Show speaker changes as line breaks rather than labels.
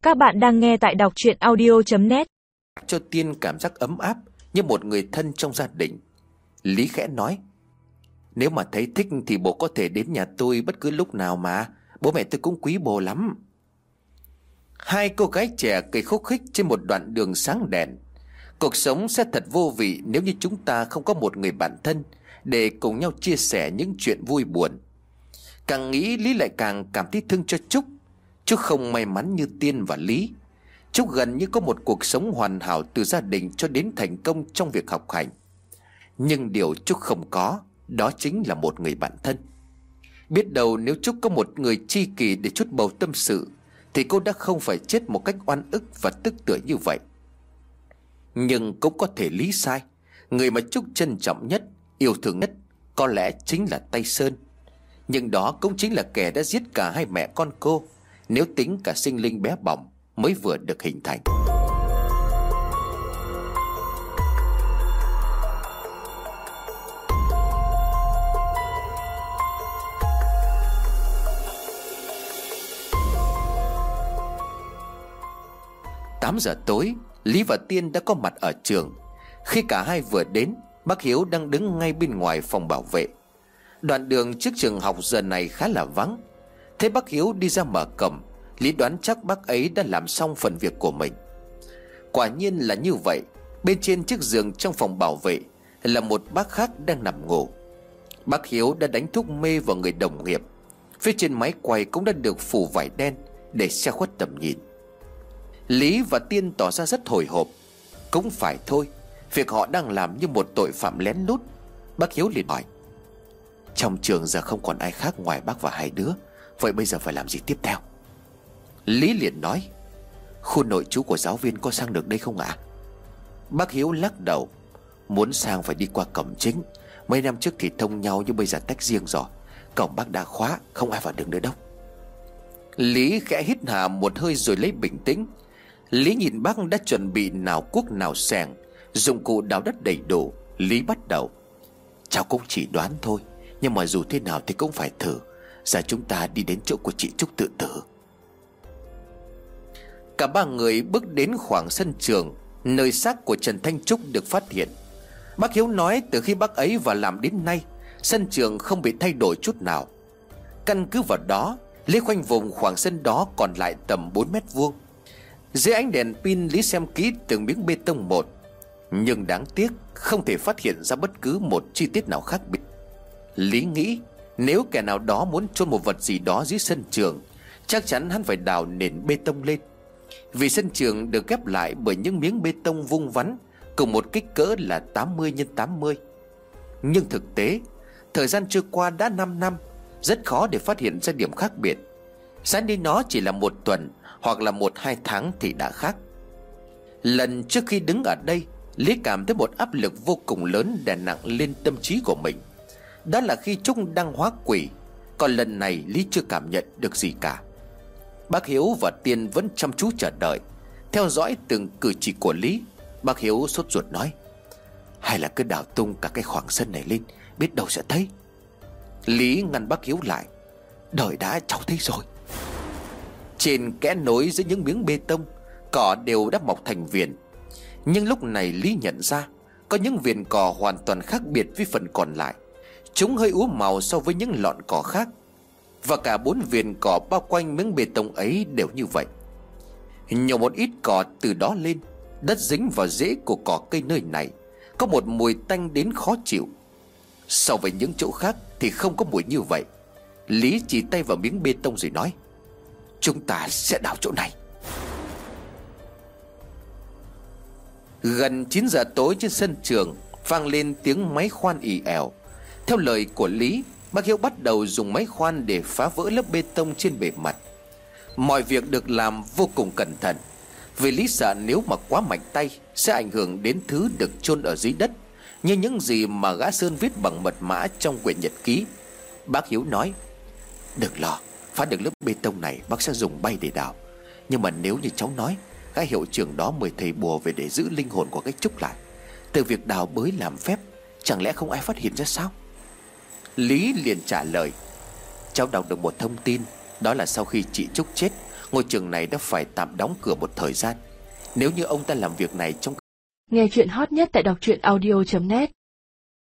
Các bạn đang nghe tại đọc truyện audio.net.
Cho Tiên cảm giác ấm áp như một người thân trong gia đình. Lý khẽ nói: nếu mà thấy thích thì bố có thể đến nhà tôi bất cứ lúc nào mà. Bố mẹ tôi cũng quý bố lắm. Hai cô gái trẻ cười khúc khích trên một đoạn đường sáng đèn. Cuộc sống sẽ thật vô vị nếu như chúng ta không có một người bạn thân để cùng nhau chia sẻ những chuyện vui buồn. Càng nghĩ Lý lại càng cảm thấy thương cho Trúc. Trúc không may mắn như Tiên và Lý. Trúc gần như có một cuộc sống hoàn hảo từ gia đình cho đến thành công trong việc học hành. Nhưng điều Trúc không có, đó chính là một người bạn thân. Biết đâu nếu Trúc có một người tri kỷ để chút bầu tâm sự thì cô đã không phải chết một cách oan ức và tức tưởi như vậy. Nhưng cũng có thể Lý sai. Người mà Trúc trân trọng nhất, yêu thương nhất có lẽ chính là Tây Sơn. Nhưng đó cũng chính là kẻ đã giết cả hai mẹ con cô, nếu tính cả sinh linh bé bỏng mới vừa được hình thành. Tám giờ tối, Lý và Tiên đã có mặt ở trường. Khi cả hai vừa đến, bác Hiếu đang đứng ngay bên ngoài phòng bảo vệ. Đoạn đường trước trường học giờ này khá là vắng. Thấy bác Hiếu đi ra mở cổng, Lý đoán chắc bác ấy đã làm xong phần việc của mình. Quả nhiên là như vậy. Bên trên chiếc giường trong phòng bảo vệ là một bác khác đang nằm ngủ. Bác Hiếu đã đánh thuốc mê vào người đồng nghiệp. Phía trên máy quay cũng đã được phủ vải đen để che khuất tầm nhìn. Lý và Tiên tỏ ra rất hồi hộp. Cũng phải thôi, việc họ đang làm như một tội phạm lén lút. Bác Hiếu liền hỏi: trong trường giờ không còn ai khác ngoài bác và hai đứa, vậy bây giờ phải làm gì tiếp theo? Lý liền nói: khu nội trú của giáo viên có sang được đây không ạ? Bác Hiếu lắc đầu: muốn sang phải đi qua cổng chính. Mấy năm trước thì thông nhau nhưng bây giờ tách riêng rồi. Cổng bác đã khóa, không ai vào được nữa đâu. Lý khẽ hít hà một hơi rồi lấy bình tĩnh. Lý nhìn bác đã chuẩn bị nào cuốc nào xẻng, dụng cụ đào đất đầy đủ. Lý bắt đầu: cháu cũng chỉ đoán thôi, nhưng mà dù thế nào thì cũng phải thử. Giờ chúng ta đi đến chỗ của chị Trúc tự tử. Cả ba người bước đến khoảng sân trường, nơi xác của Trần Thanh Trúc được phát hiện. Bác Hiếu nói từ khi bác ấy vào làm đến nay, sân trường không bị thay đổi chút nào. Căn cứ vào đó, Lý khoanh vùng khoảng sân đó còn lại tầm 4 mét vuông. Dưới ánh đèn pin, Lý xem kỹ từng miếng bê tông một, nhưng đáng tiếc không thể phát hiện ra bất cứ một chi tiết nào khác biệt. Lý nghĩ nếu kẻ nào đó muốn chôn một vật gì đó dưới sân trường, chắc chắn hắn phải đào nền bê tông lên. Vì sân trường được ghép lại bởi những miếng bê tông vuông vắn cùng một kích cỡ là 80 x 80. Nhưng thực tế, thời gian trôi qua đã 5 năm, rất khó để phát hiện ra điểm khác biệt. Sáng đi nó chỉ là 1 tuần hoặc là 1-2 tháng thì đã khác. Lần trước khi đứng ở đây, Lý cảm thấy một áp lực vô cùng lớn đè nặng lên tâm trí của mình. Đó là khi Trúc đang hóa quỷ. Còn lần này Lý chưa cảm nhận được gì cả. Bác Hiếu và Tiên vẫn chăm chú chờ đợi, theo dõi từng cử chỉ của Lý. Bác Hiếu sốt ruột nói: hay là cứ đào tung cả cái khoảng sân này lên, biết đâu sẽ thấy. Lý ngăn bác Hiếu lại: đợi đã, cháu thấy rồi. Trên kẽ nối giữa những miếng bê tông, cỏ đều đã mọc thành viền. Nhưng lúc này Lý nhận ra có những viền cỏ hoàn toàn khác biệt với phần còn lại. Chúng hơi úa màu so với những lọn cỏ khác. Và cả 4 viền cỏ bao quanh miếng bê tông ấy đều như vậy. Nhổ một ít cỏ từ đó lên, đất dính vào rễ của cỏ cây nơi này có một mùi tanh đến khó chịu. So với những chỗ khác thì không có mùi như vậy. Lý chỉ tay vào miếng bê tông rồi nói: chúng ta sẽ đào chỗ này. Gần 9 giờ tối, trên sân trường vang lên tiếng máy khoan ì ẻo. Theo lời của Lý, bác Hiếu bắt đầu dùng máy khoan để phá vỡ lớp bê tông trên bề mặt. Mọi việc được làm vô cùng cẩn thận, vì Lý sợ nếu mà quá mạnh tay sẽ ảnh hưởng đến thứ được chôn ở dưới đất, như những gì mà gã Sơn viết bằng mật mã trong quyển nhật ký. Bác Hiếu nói: đừng lo, phá được lớp bê tông này bác sẽ dùng bay để đào. Nhưng mà nếu như cháu nói, gã hiệu trưởng đó mời thầy bùa về để giữ linh hồn của cái Trúc lại. Từ việc đào bới làm phép, chẳng lẽ không ai phát hiện ra sao? Lý liền trả lời: cháu đọc được một thông tin, đó là sau khi chị Trúc chết, ngôi trường này đã phải tạm đóng cửa một thời gian. Nếu như ông ta làm việc này trong...
Nghe chuyện hot nhất tại đọc truyện audio.net